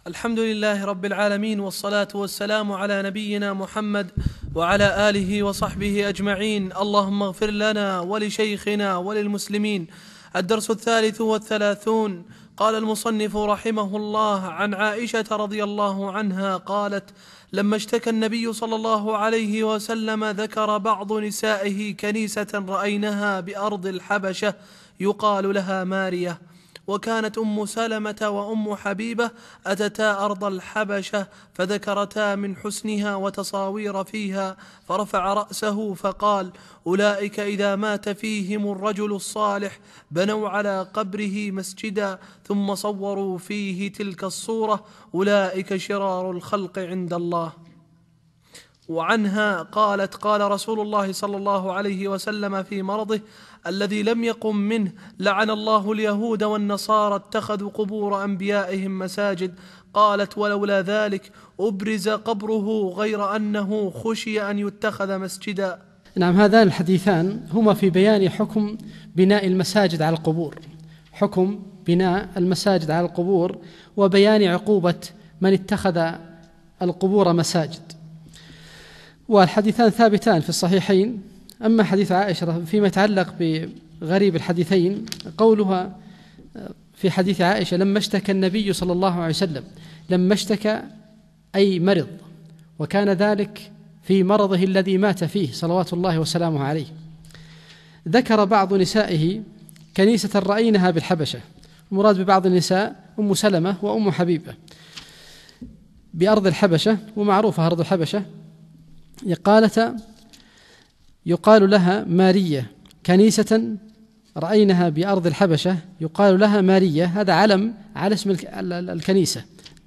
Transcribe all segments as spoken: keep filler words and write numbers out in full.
الحمد لله رب العالمين، والصلاة والسلام على نبينا محمد وعلى آله وصحبه أجمعين. اللهم اغفر لنا ولشيخنا وللمسلمين. الدرس الثالث والثلاثون. قال المصنف رحمه الله: عن عائشة رضي الله عنها قالت: لما اشتكى النبي صلى الله عليه وسلم ذكر بعض نسائه كنيسة رأينها بأرض الحبشة يقال لها مارية، وكانت أم سلمة وأم حبيبة أتتا أرض الحبشة فذكرتا من حسنها وتصاوير فيها، فرفع رأسه فقال: أولئك إذا مات فيهم الرجل الصالح بنوا على قبره مسجدا ثم صوروا فيه تلك الصورة، أولئك شرار الخلق عند الله. وعنها قالت: قال رسول الله صلى الله عليه وسلم في مرضه الذي لم يقم منه: لعن الله اليهود والنصارى اتخذوا قبور أنبيائهم مساجد. قالت: ولولا ذلك أبرز قبره غير أنه خشي أن يتخذ مسجدا. نعم، هذان الحديثان هما في بيان حكم بناء المساجد على القبور، حكم بناء المساجد على القبور وبيان عقوبة من اتخذ القبور مساجد. والحديثان ثابتان في الصحيحين. أما حديث عائشة فيما يتعلق بغريب الحديثين، قولها في حديث عائشة: لما اشتكى النبي صلى الله عليه وسلم، لما اشتكى أي مرض، وكان ذلك في مرضه الذي مات فيه صلوات الله وسلامه عليه. ذكر بعض نسائه كنيسة رأينها بالحبشة، المراد ببعض النساء أم سلمة وأم حبيبة بأرض الحبشة، ومعروفة أرض الحبشة. قالت: يقال لها مارية، كنيسة رأينها بأرض الحبشة يقال لها مارية، هذا علم على اسم الكنيسة.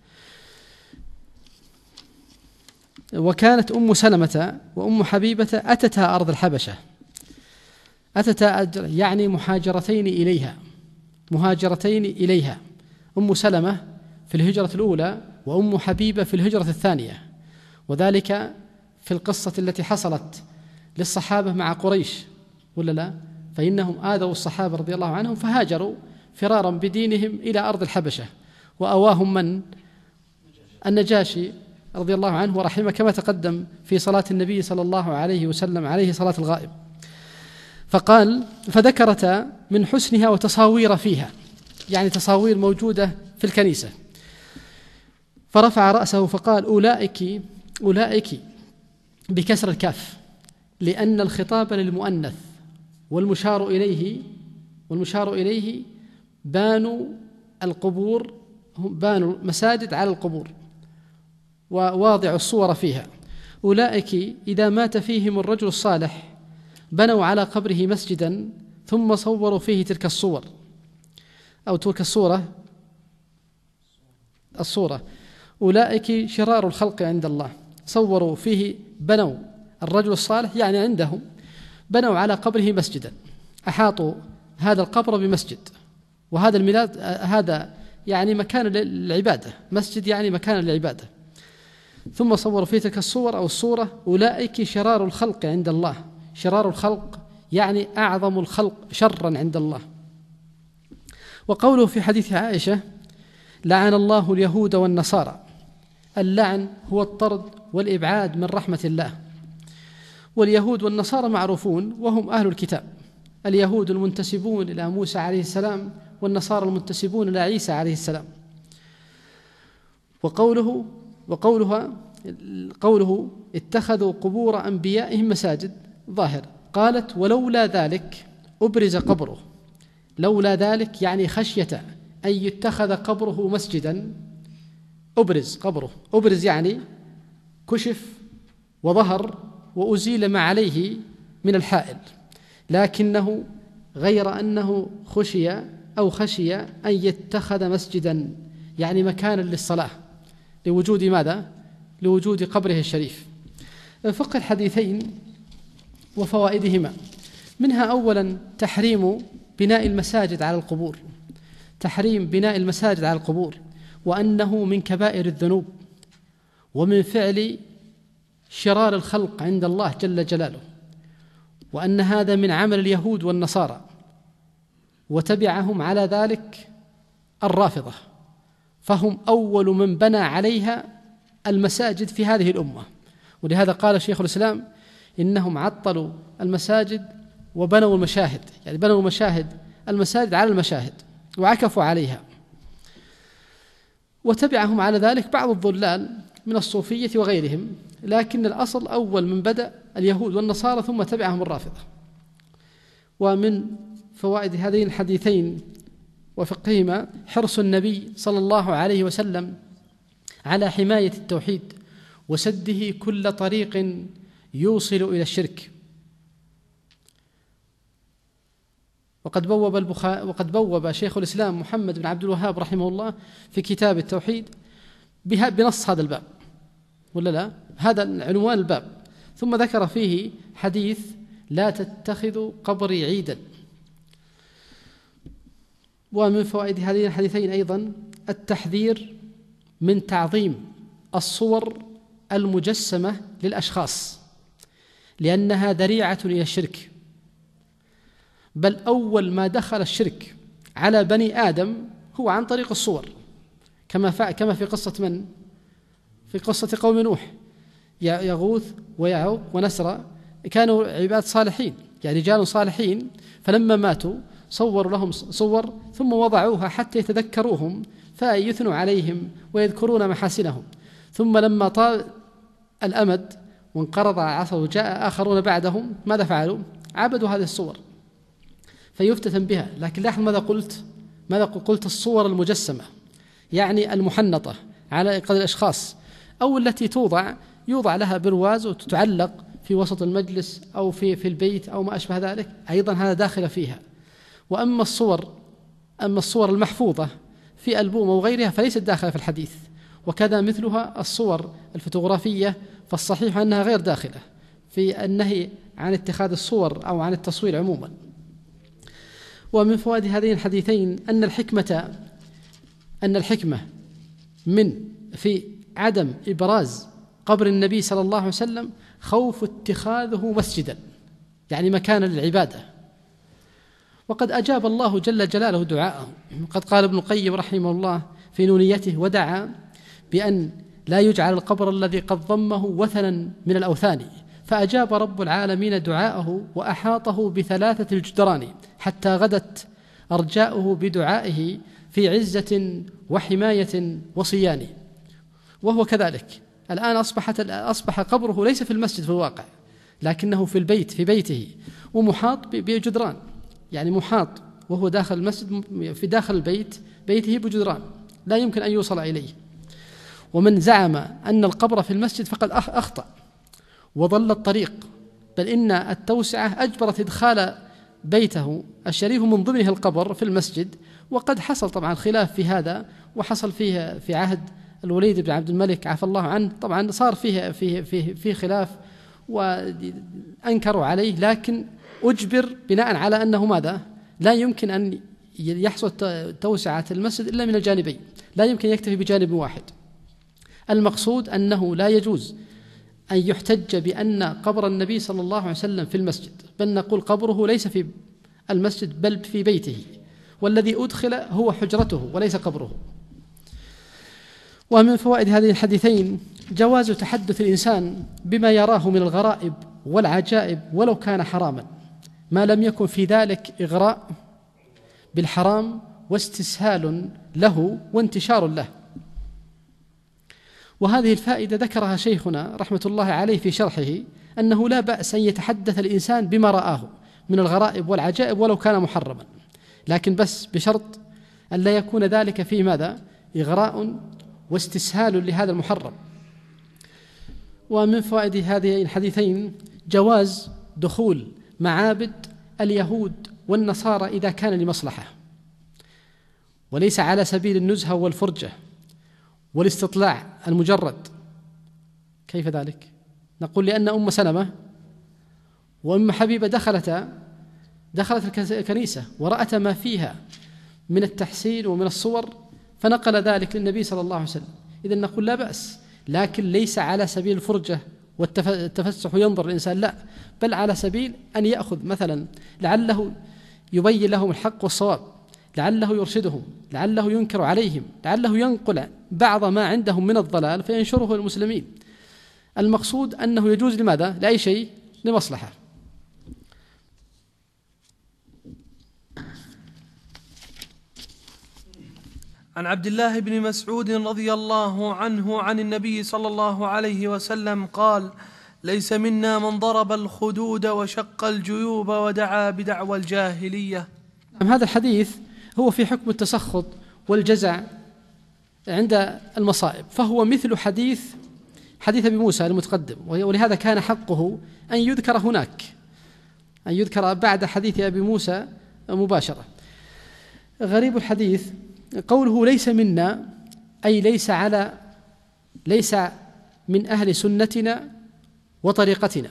وكانت أم سلمة وأم حبيبة أتتا أرض الحبشة، أتتا يعني محاجرتين إليها، مهاجرتين إليها. أم سلمة في الهجرة الأولى، وأم حبيبة في الهجرة الثانية، وذلك في القصة التي حصلت للصحابة مع قريش، ولا لا؟ فإنهم آذوا الصحابة رضي الله عنهم فهاجروا فرارا بدينهم إلى أرض الحبشة، وأواهم من؟ النجاشي رضي الله عنه ورحمه، كما تقدم في صلاة النبي صلى الله عليه وسلم عليه صلاة الغائب. فقال: فذكرت من حسنها وتصاوير فيها، يعني تصاوير موجودة في الكنيسة. فرفع رأسه فقال: أولئك أولئك بكسر الكاف، لأن الخطاب للمؤنث، والمشار إليه والمشار إليه بانوا القبور، بانوا مساجد على القبور وواضع الصور فيها. أولئك إذا مات فيهم الرجل الصالح بنوا على قبره مسجدا ثم صوروا فيه تلك الصور أو تلك الصورة الصورة أولئك شرار الخلق عند الله. صوروا فيه، بنوا الرجل الصالح يعني عندهم، بنوا على قبره مسجدا، أحاطوا هذا القبر بمسجد، وهذا الميلاد هذا يعني مكان للعبادة، مسجد يعني مكان للعبادة، ثم صوروا فيه تلك الصور أو الصورة. أولئك شرار الخلق عند الله، شرار الخلق يعني أعظم الخلق شرا عند الله. وقوله في حديث عائشة: لعن الله اليهود والنصارى، اللعن هو الطرد والإبعاد من رحمة الله. واليهود والنصارى معروفون وهم أهل الكتاب، اليهود المنتسبون إلى موسى عليه السلام، والنصارى المنتسبون إلى عيسى عليه السلام. وقوله وقولها قوله اتخذوا قبور أنبيائهم مساجد ظاهر. قالت: ولولا ذلك أبرز قبره، لولا ذلك يعني خشية أن يتخذ قبره مسجدا، أبرز قبره، أبرز يعني كشف وظهر وأزيل ما عليه من الحائل، لكنه غير أنه خشي أو خشي أن يتخذ مسجدا يعني مكانا للصلاة، لوجود ماذا؟ لوجود قبره الشريف. فقه الحديثين وفوائدهما: منها أولا تحريم بناء المساجد على القبور، تحريم بناء المساجد على القبور، وأنه من كبائر الذنوب ومن فعل شرار الخلق عند الله جل جلاله، وأن هذا من عمل اليهود والنصارى، وتبعهم على ذلك الرافضة، فهم أول من بنى عليها المساجد في هذه الأمة. ولهذا قال شيخ الإسلام إنهم عطلوا المساجد وبنوا المشاهد، يعني بنوا المشاهد المساجد على المشاهد وعكفوا عليها. وتبعهم على ذلك بعض الضلال من الصوفية وغيرهم، لكن الأصل أول من بدأ اليهود والنصارى ثم تبعهم الرافضة. ومن فوائد هذين الحديثين وفقههما حرص النبي صلى الله عليه وسلم على حماية التوحيد وسده كل طريق يوصل إلى الشرك. وقد بوب البخاري وقد بوب شيخ الإسلام محمد بن عبد الوهاب رحمه الله في كتاب التوحيد بنص هذا الباب، ولا لا؟ هذا عنوان الباب. ثم ذكر فيه حديث لا تتخذوا قبري عيدا. ومن فوائد هذين الحديثين أيضا التحذير من تعظيم الصور المجسمة للأشخاص، لأنها ذريعة إلى الشرك. بل أول ما دخل الشرك على بني آدم هو عن طريق الصور، كما كما في قصة من؟ في قصة قوم نوح، يغوث ويعوق ونسرى كانوا عباد صالحين، يعني رجال صالحين، فلما ماتوا صوروا لهم صور ثم وضعوها حتى يتذكروهم فيثنوا عليهم ويذكرون محاسنهم. ثم لما طال الأمد وانقرض عصر وجاء آخرون بعدهم ماذا فعلوا؟ عبدوا هذه الصور فيفتتن بها. لكن لاحظ ماذا قلت؟ ماذا قلت؟ الصور المجسمة، يعني المحنطة على قدر الأشخاص، أو التي توضع يوضع لها برواز وتتعلق في وسط المجلس أو في في البيت أو ما أشبه ذلك، أيضا هذا داخل فيها. وأما الصور أما الصور المحفوظة في ألبوم أو غيرها فليست داخلة في الحديث، وكذا مثلها الصور الفوتوغرافية، فالصحيح أنها غير داخلة في النهي عن اتخاذ الصور أو عن التصوير عموما. ومن فوائد هذين الحديثين أن الحكمة أن الحكمة من في عدم إبراز قبر النبي صلى الله عليه وسلم خوف اتخاذه مسجدا، يعني مكانا للعبادة. وقد أجاب الله جل جلاله دعاءه، قد قال ابن القيم رحمه الله في نونيته ودعا بأن لا يجعل القبر الذي قد ضمه وثنا من الأوثان، فأجاب رب العالمين دعاءه وأحاطه بثلاثة الجدران حتى غدت أرجاؤه بدعائه في عزة وحماية وصيان. وهو كذلك الآن أصبحت أصبح قبره ليس في المسجد في الواقع، لكنه في البيت في بيته ومحاط بجدران، يعني محاط وهو داخل المسجد في داخل البيت بيته بجدران لا يمكن أن يوصل إليه. ومن زعم أن القبر في المسجد فقد أخطأ وضل الطريق، بل إن التوسعة أجبرت إدخال بيته الشريف من ضمنه القبر في المسجد. وقد حصل طبعا خلاف في هذا، وحصل فيه في عهد الوليد بن عبد الملك عفى الله عنه، طبعا صار فيه فيه فيه, فيه خلاف وأنكروا عليه، لكن أجبر بناء على أنه ماذا؟ لا يمكن أن يحصل توسعة المسجد إلا من الجانبين، لا يمكن يكتفي بجانب واحد. المقصود أنه لا يجوز أن يحتج بأن قبر النبي صلى الله عليه وسلم في المسجد، بل نقول قبره ليس في المسجد بل في بيته، والذي أدخل هو حجرته وليس قبره. ومن فوائد هذه الحديثين جواز تحدث الإنسان بما يراه من الغرائب والعجائب ولو كان حراما، ما لم يكن في ذلك إغراء بالحرام واستسهال له وانتشار له. وهذه الفائدة ذكرها شيخنا رحمة الله عليه في شرحه، أنه لا بأس أن يتحدث الإنسان بما رآه من الغرائب والعجائب ولو كان محرما، لكن بس بشرط أن لا يكون ذلك فيه ماذا؟ إغراء واستسهال لهذا المحرم. ومن فوائد هذه الحديثين جواز دخول معابد اليهود والنصارى إذا كان لمصلحة، وليس على سبيل النزهة والفرجة والاستطلاع المجرد. كيف ذلك؟ نقول لأن أم سلمة وأم حبيبة دخلتا دخلت الكنيسة ورأت ما فيها من التحسين ومن الصور، فنقل ذلك للنبي صلى الله عليه وسلم. إذن نقول لا بأس، لكن ليس على سبيل الفرجة والتفسح وينظر الإنسان، لا، بل على سبيل أن يأخذ مثلا لعله يبين لهم الحق والصواب، لعله يرشدهم، لعله ينكر عليهم، لعله ينقل بعض ما عندهم من الضلال فينشره للمسلمين. المقصود أنه يجوز لماذا؟ لأي شيء، لمصلحة. عن عبد الله بن مسعود رضي الله عنه عن النبي صلى الله عليه وسلم قال: ليس منا من ضرب الخدود وشق الجيوب ودعا بدعوى الجاهلية. هذا الحديث هو في حكم التسخط والجزع عند المصائب، فهو مثل حديث حديث أبي موسى المتقدم، ولهذا كان حقه أن يذكر هناك، أن يذكر بعد حديث أبي موسى مباشرة. غريب الحديث قوله ليس منا، أي ليس على ليس من أهل سنتنا وطريقتنا.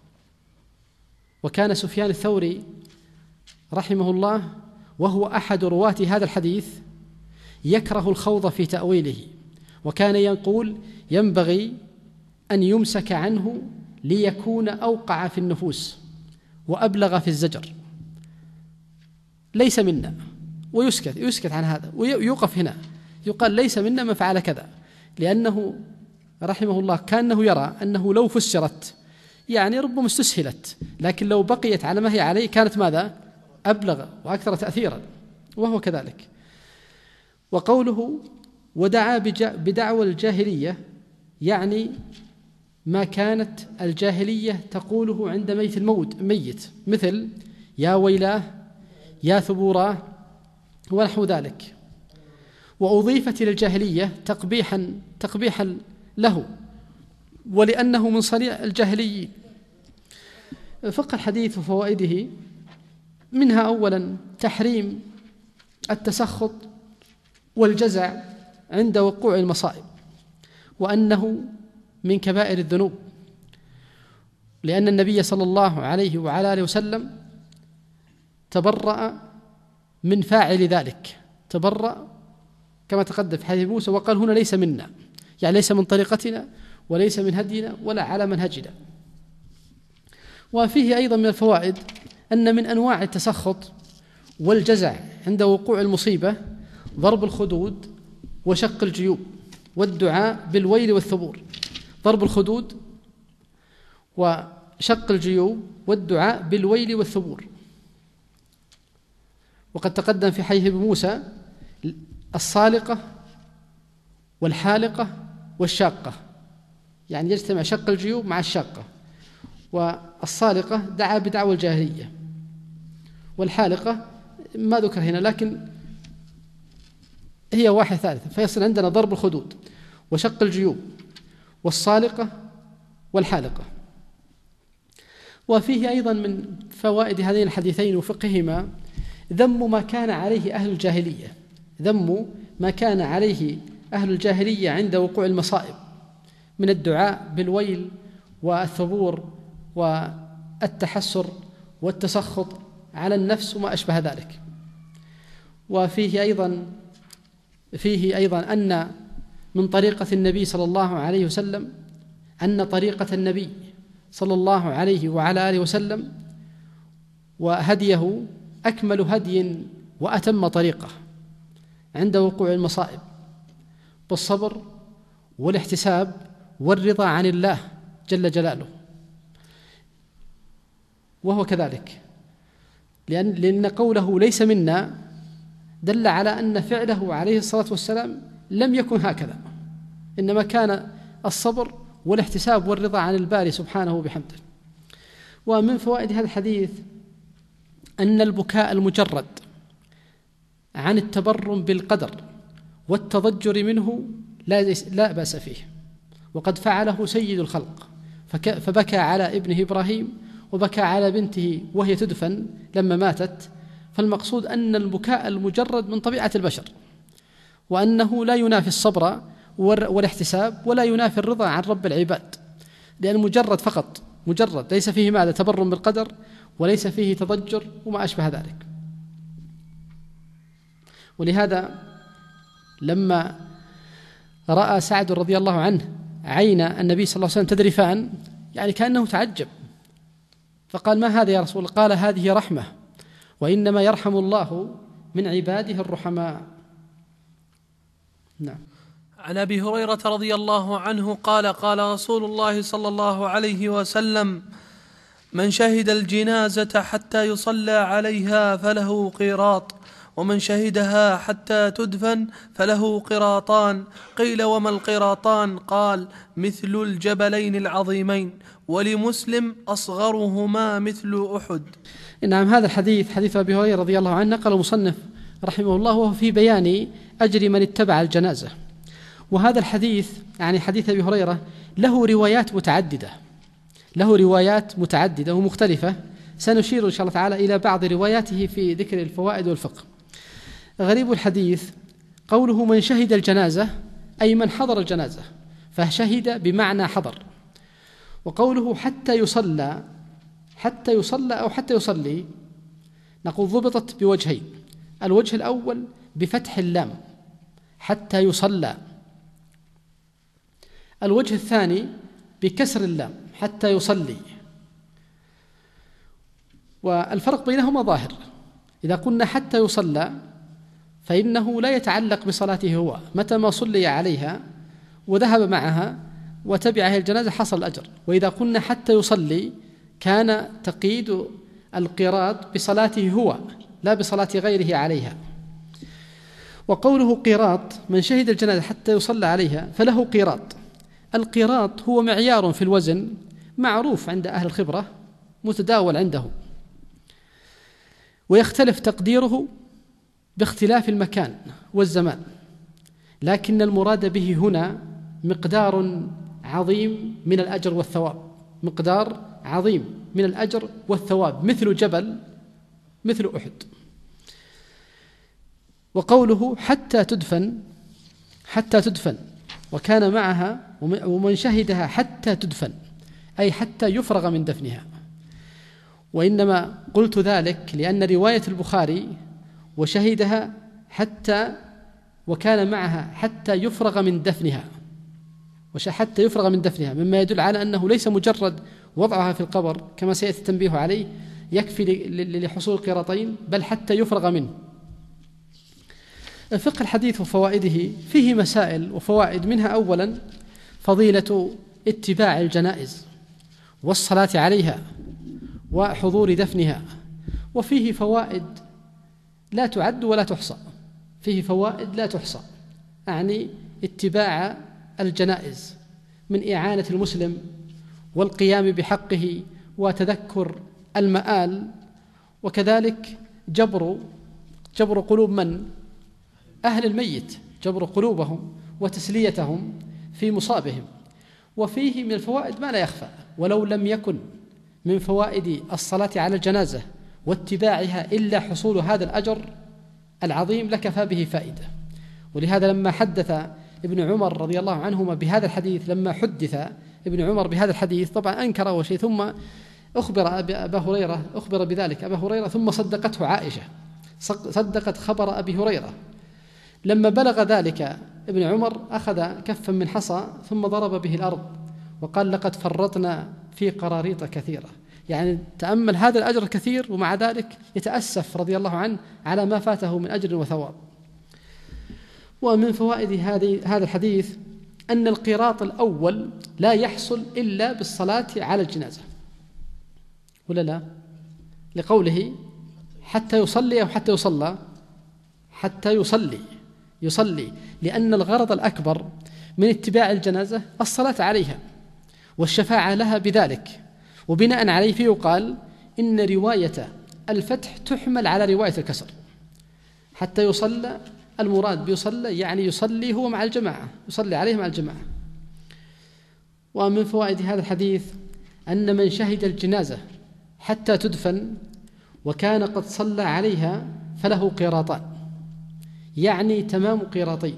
وكان سفيان الثوري رحمه الله وهو أحد رواة هذا الحديث يكره الخوض في تأويله، وكان يقول ينبغي أن يمسك عنه ليكون أوقع في النفوس وأبلغ في الزجر. ليس منا، ويسكت يسكت عن هذا ويوقف هنا، يقال ليس منا من فعل كذا، لأنه رحمه الله كأنه يرى أنه لو فسرت يعني ربما استسهلت، لكن لو بقيت على ما هي عليه كانت ماذا؟ أبلغ وأكثر تأثيرا، وهو كذلك. وقوله ودعا بدعوى الجاهلية يعني ما كانت الجاهلية تقوله عند ميت الموت ميت، مثل يا ويلاه، يا ثبوراه، ونحو ذلك. وأضيفت إلى الجاهلية تقبيحا تقبيحا له، ولأنه من صنيع الجاهليين. فقه الحديث وفوائده منها أولا تحريم التسخط والجزع عند وقوع المصائب، وأنه من كبائر الذنوب، لأن النبي صلى الله عليه وعلى آله وسلم تبرأ من فاعل ذلك، تبرأ كما تقدم في حديث موسى، وقال هنا ليس منا، يعني ليس من طريقتنا وليس من هدينا ولا على منهجنا. وفيه أيضا من الفوائد أن من أنواع التسخط والجزع عند وقوع المصيبة ضرب الخدود وشق الجيوب والدعاء بالويل والثبور. ضرب الخدود وشق الجيوب والدعاء بالويل والثبور. وقد تقدم في حديث موسى الصالقة والحالقة والشاقة، يعني يجتمع شق الجيوب مع الشاقة. والصالقة دعا بدعوى الجاهلية، والحالقة ما ذكر هنا لكن هي واحد ثالث، فيصل عندنا ضرب الخدود وشق الجيوب والصالقة والحالقة. وفيه أيضا من فوائد هذين الحديثين وفقههما ذم ما كان عليه أهل الجاهلية، ذم ما كان عليه أهل الجاهلية عند وقوع المصائب من الدعاء بالويل والثبور والتحسر والتسخط على النفس وما أشبه ذلك. وفيه أيضا فيه أيضا أن من طريقة النبي صلى الله عليه وسلم أن طريقة النبي صلى الله عليه وعلى آله وسلم وهديه أكمل هدي وأتم طريقة عند وقوع المصائب، بالصبر والاحتساب والرضا عن الله جل جلاله. وهو كذلك، لأن, لأن قوله ليس منا دل على أن فعله عليه الصلاة والسلام لم يكن هكذا، إنما كان الصبر والاحتساب والرضا عن الباري سبحانه وبحمده. ومن فوائد هذا الحديث أن البكاء المجرد عن التبرم بالقدر والتضجر منه لا بأس فيه، وقد فعله سيد الخلق، فبكى على ابنه إبراهيم وبكى على بنته وهي تدفن لما ماتت. فالمقصود أن البكاء المجرد من طبيعة البشر، وأنه لا ينافي الصبر والاحتساب ولا ينافي الرضا عن رب العباد، لأن مجرد فقط مجرد ليس فيه ماذا؟ تبرم بالقدر، وليس فيه تضجر وما أشبه ذلك. ولهذا لما رأى سعد رضي الله عنه عين النبي صلى الله عليه وسلم تذرفان، يعني كأنه تعجب، فقال ما هذا يا رسول الله؟ قال هذه رحمة، وإنما يرحم الله من عباده الرحماء. نعم. عن أبي هريرة رضي الله عنه قال قال رسول الله صلى الله عليه وسلم: من شهد الجنازة حتى يصلى عليها فله قيراط، ومن شهدها حتى تدفن فله قراطان. قيل: وما القراطان؟ قال: مثل الجبلين العظيمين. ولمسلم: أصغرهما مثل أحد. نعم. هذا الحديث حديث أبي هريرة رضي الله عنه قال المصنف رحمه الله وهو في بيان أجر من اتبع الجنازة. وهذا الحديث يعني حديث أبي هريرة له روايات متعددة له روايات متعددة ومختلفة، سنشير إن شاء الله تعالى إلى بعض رواياته في ذكر الفوائد والفقه. غريب الحديث قوله من شهد الجنازة أي من حضر الجنازة، فشهد بمعنى حضر. وقوله حتى يصلى حتى يصلى أو حتى يصلي نقول ضبطت بوجهين: الوجه الأول بفتح اللام حتى يصلى، الوجه الثاني بكسر اللام حتى يصلي. والفرق بينهما ظاهر. إذا قلنا حتى يصلى فإنه لا يتعلق بصلاته هو، متى ما صلي عليها وذهب معها وتبعها الجنازة حصل الأجر. وإذا قلنا حتى يصلي كان تقييد القراط بصلاته هو لا بصلاة غيره عليها. وقوله قراط من شهد الجنازة حتى يصلى عليها فله قراط. القراط هو معيار في الوزن معروف عند أهل الخبرة متداول عنده، ويختلف تقديره باختلاف المكان والزمان، لكن المراد به هنا مقدار عظيم من الأجر والثواب، مقدار عظيم من الأجر والثواب مثل جبل مثل أحد. وقوله حتى تدفن حتى تدفن وكان معها ومن شهدها حتى تدفن أي حتى يفرغ من دفنها. وإنما قلت ذلك لأن رواية البخاري وشهدها حتى وكان معها حتى يفرغ من دفنها حتى يفرغ من دفنها مما يدل على أنه ليس مجرد وضعها في القبر كما سيأتي التنبيه عليه يكفي لحصول القراطين، بل حتى يفرغ منه. فقه الحديث وفوائده فيه مسائل وفوائد، منها أولا فضيلة اتباع الجنائز والصلاة عليها وحضور دفنها، وفيه فوائد لا تعد ولا تحصى فيه فوائد لا تحصى أعني اتباع الجنائز من إعانة المسلم والقيام بحقه وتذكر المآل، وكذلك جبر جبر قلوب من أهل الميت، جبر قلوبهم وتسليتهم في مصابهم. وفيه من الفوائد ما لا يخفى، ولو لم يكن من فوائد الصلاة على الجنازة واتباعها إلا حصول هذا الأجر العظيم لكفى به فائدة. ولهذا لما حدث ابن عمر رضي الله عنهما بهذا الحديث لما حدث ابن عمر بهذا الحديث طبعا أنكر أول شيء، ثم أخبر أبا هريرة أخبر بذلك أبا هريرة ثم صدقته عائشة، صدقت خبر أبي هريرة. لما بلغ ذلك ابن عمر أخذ كفا من حصى ثم ضرب به الأرض وقال لقد فرطنا في قراريط كثيرة، يعني تأمل هذا الأجر الكثير ومع ذلك يتأسف رضي الله عنه على ما فاته من أجر وثواب. ومن فوائد هذا الحديث أن القراط الأول لا يحصل إلا بالصلاة على الجنازة، ولا لا؟ لقوله حتى يصلي أو حتى يصلى حتى يصلي يصلي لأن الغرض الأكبر من اتباع الجنازة الصلاة عليها والشفاعة لها بذلك. وبناء عليه فيقال إن رواية الفتح تحمل على رواية الكسر. حتى يصلى المراد بيصلى يعني يصلي هو مع الجماعة، يصلي عليه مع الجماعة. ومن فوائد هذا الحديث أن من شهد الجنازة حتى تدفن وكان قد صلى عليها فله قيراطان، يعني تمام قيراطين.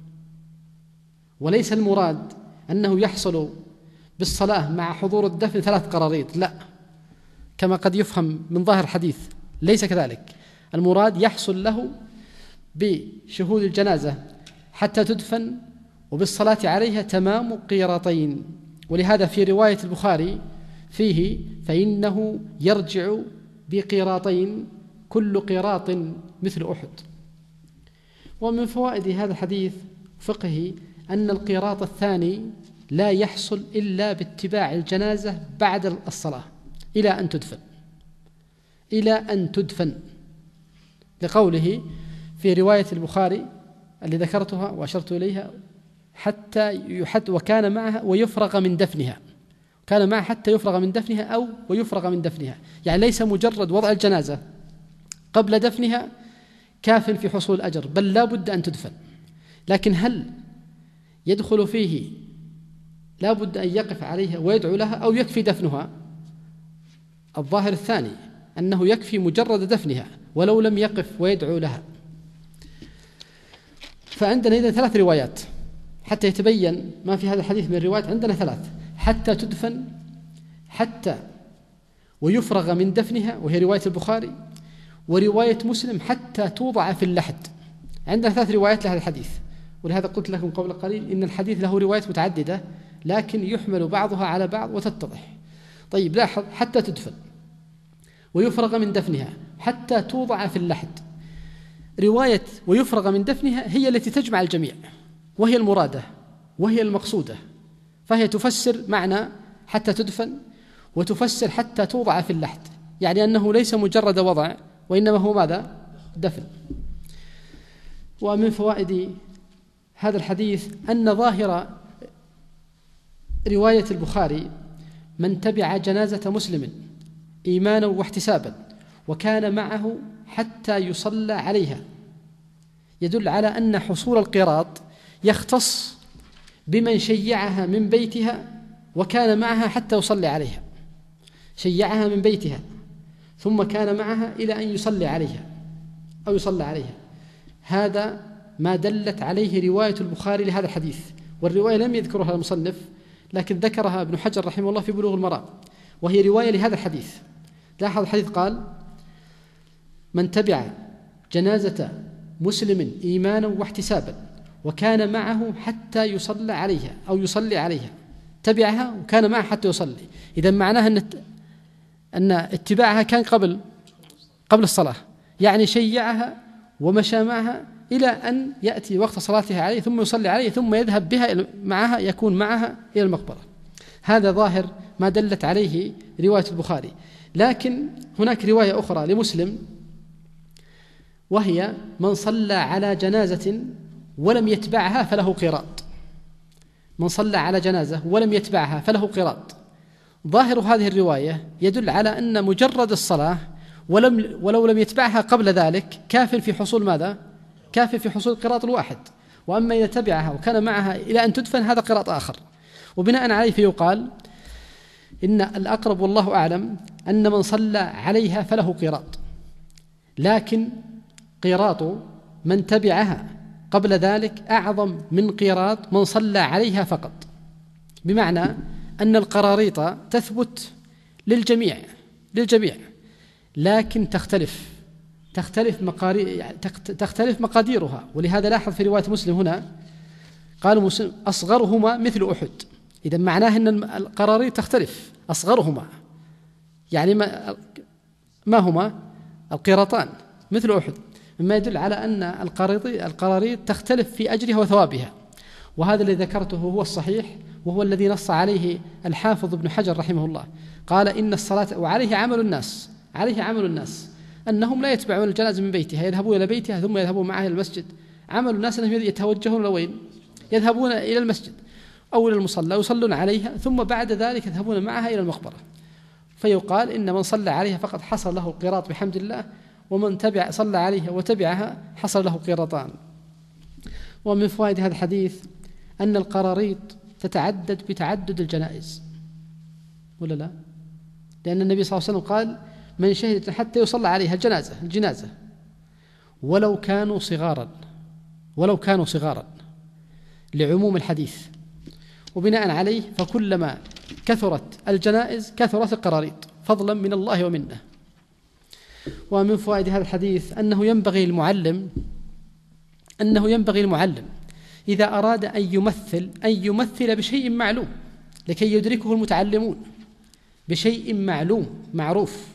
وليس المراد أنه يحصل بالصلاة مع حضور الدفن ثلاث قراريط، لا كما قد يفهم من ظاهر الحديث، ليس كذلك. المراد يحصل له بشهود الجنازة حتى تدفن وبالصلاة عليها تمام قيراطين. ولهذا في رواية البخاري فيه فإنه يرجع بقيراطين كل قيراط مثل أحد. ومن فوائد هذا الحديث فقهي أن القيراط الثاني لا يحصل إلا باتباع الجنازة بعد الصلاة إلى أن تدفن إلى أن تدفن لقوله في رواية البخاري اللي ذكرتها وأشرت إليها حتى يحد وكان معها ويفرغ من دفنها، كان معها حتى يفرغ من دفنها أو ويفرغ من دفنها، يعني ليس مجرد وضع الجنازة قبل دفنها كاف في حصول الأجر، بل لا بد أن تدفن. لكن هل يدخل فيه لا بد أن يقف عليها ويدعو لها أو يكفي دفنها؟ الظاهر الثاني أنه يكفي مجرد دفنها ولو لم يقف ويدعو لها. فعندنا إذن ثلاث روايات حتى يتبين ما في هذا الحديث من روايات. عندنا ثلاث: حتى تدفن، حتى ويفرغ من دفنها وهي رواية البخاري، ورواية مسلم حتى توضع في اللحد. عندنا ثلاث روايات لهذا الحديث، ولهذا قلت لكم قبل قليل إن الحديث له روايات متعددة لكن يحمل بعضها على بعض وتتضح. طيب لاحظ: حتى تدفن ويفرغ من دفنها حتى توضع في اللحد. رواية ويفرغ من دفنها هي التي تجمع الجميع وهي المرادة وهي المقصودة، فهي تفسر معنى حتى تدفن وتفسر حتى توضع في اللحد، يعني أنه ليس مجرد وضع وإنما هو ماذا؟ دفن. ومن فوائد هذا الحديث أن ظاهر رواية البخاري: من تبع جنازة مسلم إيمانا واحتسابا وكان معه حتى يصلى عليها، يدل على أن حصول القيراط يختص بمن شيعها من بيتها وكان معها حتى يصلي عليها، شيعها من بيتها ثم كان معها إلى أن يصلي عليها أو يصلى عليها. هذا ما دلت عليه رواية البخاري لهذا الحديث، والرواية لم يذكرها المصنف لكن ذكرها ابن حجر رحمه الله في بلوغ المرام، وهي رواية لهذا الحديث. لاحظ الحديث قال: من تبع جنازة مسلم إيمانا واحتسابا وكان معه حتى يصلى عليها أو يصلي عليها، تبعها وكان معها حتى يصلي. إذن معناها أن أن اتباعها كان قبل قبل الصلاة، يعني شيعها ومشى معها إلى أن يأتي وقت صلاتها عليه ثم يصلي عليه ثم يذهب بها معها، يكون معها إلى المقبرة. هذا ظاهر ما دلت عليه رواية البخاري. لكن هناك رواية أخرى لمسلم وهي: من صلى على جنازة ولم يتبعها فله قيراط. من صلى على جنازة ولم يتبعها فله قيراط. ظاهر هذه الرواية يدل على أن مجرد الصلاة ولم ولو لم يتبعها قبل ذلك كاف في حصول ماذا؟ كاف في حصول القيراط الواحد. وأما إذا تبعها وكان معها إلى أن تدفن هذا قيراط آخر. وبناء عليه فيقال إن الأقرب والله أعلم أن من صلى عليها فله قيراط، لكن قيراط من تبعها قبل ذلك أعظم من قيراط من صلى عليها فقط، بمعنى أن القراريط تثبت للجميع للجميع لكن تختلف تختلف مقاري تختلف مقاديرها. ولهذا لاحظ في رواية مسلم هنا قال مسلم: أصغرهما مثل أحد. إذا معناه أن القراريط تختلف، أصغرهما يعني ما, ما هما القيراطان مثل أحد، مما يدل على أن القراريط تختلف في أجرها وثوابها. وهذا الذي ذكرته هو الصحيح، وهو الذي نص عليه الحافظ ابن حجر رحمه الله. قال: إن الصلاة وعليه عمل الناس عليه عمل الناس أنهم لا يتبعون الجنازة من بيتها، يذهبون إلى بيتها ثم يذهبون معها إلى المسجد. عمل الناس أنهم يتوجهون لوين؟ يذهبون إلى المسجد أو إلى المصلى يصلون عليها ثم بعد ذلك يذهبون معها إلى المقبرة. فيقال إن من صلى عليها فقد حصل له القيراط بحمد الله، ومن تبع صلى عليها وتبعها حصل له قيراطان. ومن فوائد هذا الحديث أن القراريط تتعدد بتعدد الجنائز، ولا لا؟ لأن النبي صلى الله عليه وسلم قال: من شهد حتى يصلى عليها الجنازة الجنازة ولو كانوا صغارا ولو كانوا صغارا لعموم الحديث. وبناء عليه فكلما كثرت الجنائز كثرت القراريط فضلا من الله ومنه. ومن فوائد هذا الحديث أنه ينبغي المعلم أنه ينبغي المعلم إذا أراد أن يمثل أن يمثل بشيء معلوم لكي يدركه المتعلمون، بشيء معلوم معروف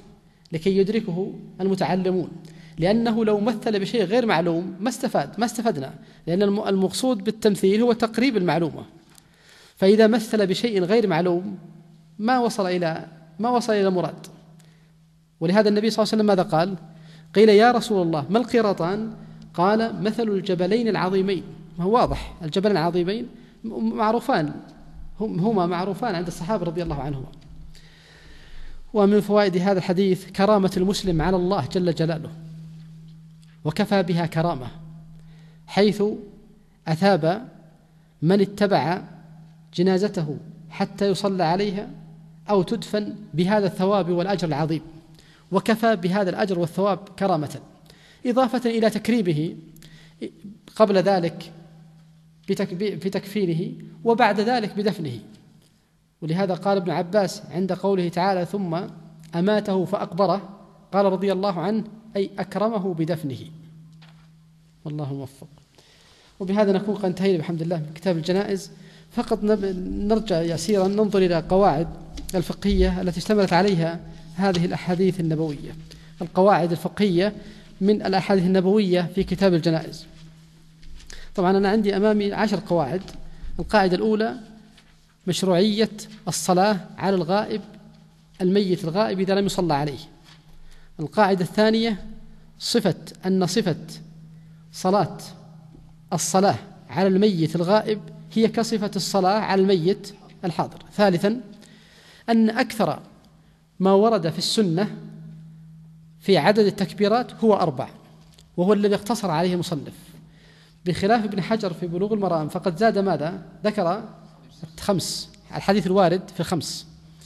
لكي يدركه المتعلمون، لأنه لو مثل بشيء غير معلوم ما استفاد ما استفدنا، لأن المقصود بالتمثيل هو تقريب المعلومة. فإذا مثل بشيء غير معلوم ما وصل إلى ما وصل إلى مراد. ولهذا النبي صلى الله عليه وسلم ماذا قال؟ قيل يا رسول الله ما القيراطان؟ قال مثل الجبلين العظيمين. ما هو واضح، الجبلين العظيمين معروفان، هما معروفان عند الصحابة رضي الله عنهم. ومن فوائد هذا الحديث كرامة المسلم على الله جل جلاله، وكفى بها كرامة، حيث أثاب من اتبع جنازته حتى يصلى عليها أو تدفن بهذا الثواب والأجر العظيم، وكفى بهذا الأجر والثواب كرامة، إضافة إلى تكريمه قبل ذلك بتكفينه وبعد ذلك بدفنه. ولهذا قال ابن عباس عند قوله تعالى ثم أماته فأقبره، قال رضي الله عنه أي أكرمه بدفنه. والله موفق. وبهذا نكون قد انتهينا بحمد الله من كتاب الجنائز. فقط نرجع يسيرا ننظر إلى قواعد الفقهية التي اشتملت عليها هذه الأحاديث النبوية، القواعد الفقهية من الأحاديث النبوية في كتاب الجنائز. طبعا أنا عندي أمامي عشر قواعد. القاعدة الأولى مشروعية الصلاة على الغائب الميت الغائب إذا لم يصلى عليه. القاعدة الثانية صفة أن صفة صلاة الصلاة على الميت الغائب هي كصفة الصلاة على الميت الحاضر. ثالثا أن أكثر ما ورد في السنة في عدد التكبيرات هو أربع، وهو الذي اقتصر عليه المصنف، بخلاف ابن حجر في بلوغ المرام فقد زاد ماذا؟ ذكر خمس، الحديث الوارد في خمس.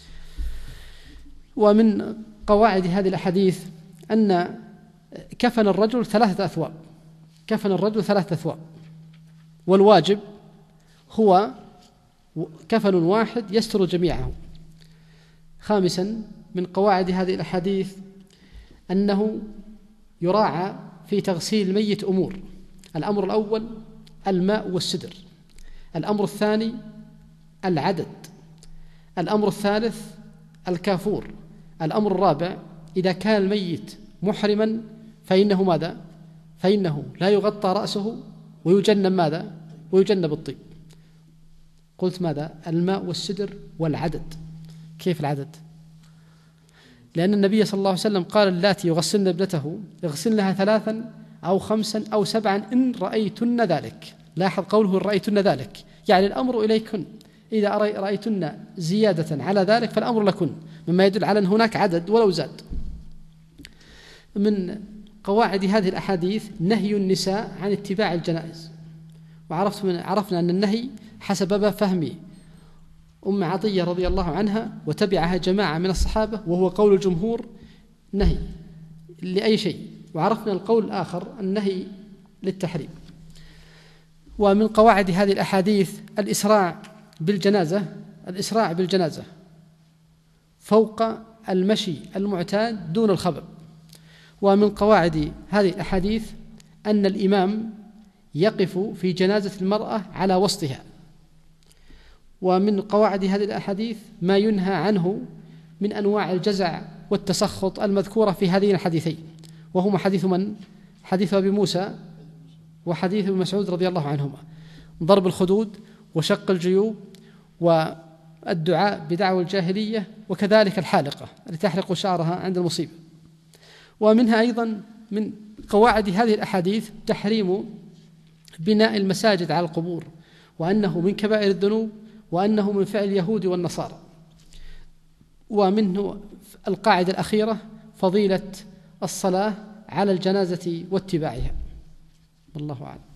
ومن قواعد هذه الأحاديث أن كفن الرجل ثلاثة أثواب، كفن الرجل ثلاثة أثواب، والواجب هو كفن واحد يستر جميعه. خامسا من قواعد هذه الأحاديث أنه يراعى في تغسيل الميت أمور. الأمر الأول الماء والسدر، الأمر الثاني العدد، الأمر الثالث الكافور، الأمر الرابع إذا كان الميت محرما فإنه ماذا؟ فإنه لا يغطى رأسه ويجنب ماذا؟ ويجنب الطيب. قلت ماذا؟ الماء والسدر والعدد. كيف العدد؟ لأن النبي صلى الله عليه وسلم قال اللاتي يغسلن ابنته يغسلن لها ثلاثا أو خمسا أو سبعا إن رأيتن ذلك. لاحظ قوله إن رأيتن ذلك، يعني الأمر إليكن، إذا رأيتن زيادة على ذلك فالأمر لكن، مما يدل على أن هناك عدد ولو زاد. من قواعد هذه الأحاديث نهي النساء عن اتباع الجنائز، وعرفت من عرفنا أن النهي حسب فهم أم عطية رضي الله عنها وتبعها جماعة من الصحابة، وهو قول الجمهور نهي لأي شيء، وعرفنا القول الآخر النهي للتحريم. ومن قواعد هذه الأحاديث الإسراع بالجنازة، الإسراع بالجنازة فوق المشي المعتاد دون الخبر. ومن قواعد هذه الأحاديث أن الإمام يقف في جنازة المرأة على وسطها. ومن قواعد هذه الأحاديث ما ينهى عنه من أنواع الجزع والتسخط المذكورة في هذين الحديثين، وهما حديث من؟ حديث أبي موسى وحديث ابن مسعود رضي الله عنهما، ضرب الخدود وشق الجيوب والدعاء بدعوى الجاهلية، وكذلك الحالقة التي تحلق شعرها عند المصيبة. ومنها أيضا من قواعد هذه الأحاديث تحريم بناء المساجد على القبور، وأنه من كبائر الذنوب، وأنه من فعل اليهود والنصارى. ومنه القاعدة الأخيرة فضيلة الصلاة على الجنازة واتباعها. والله أعلم.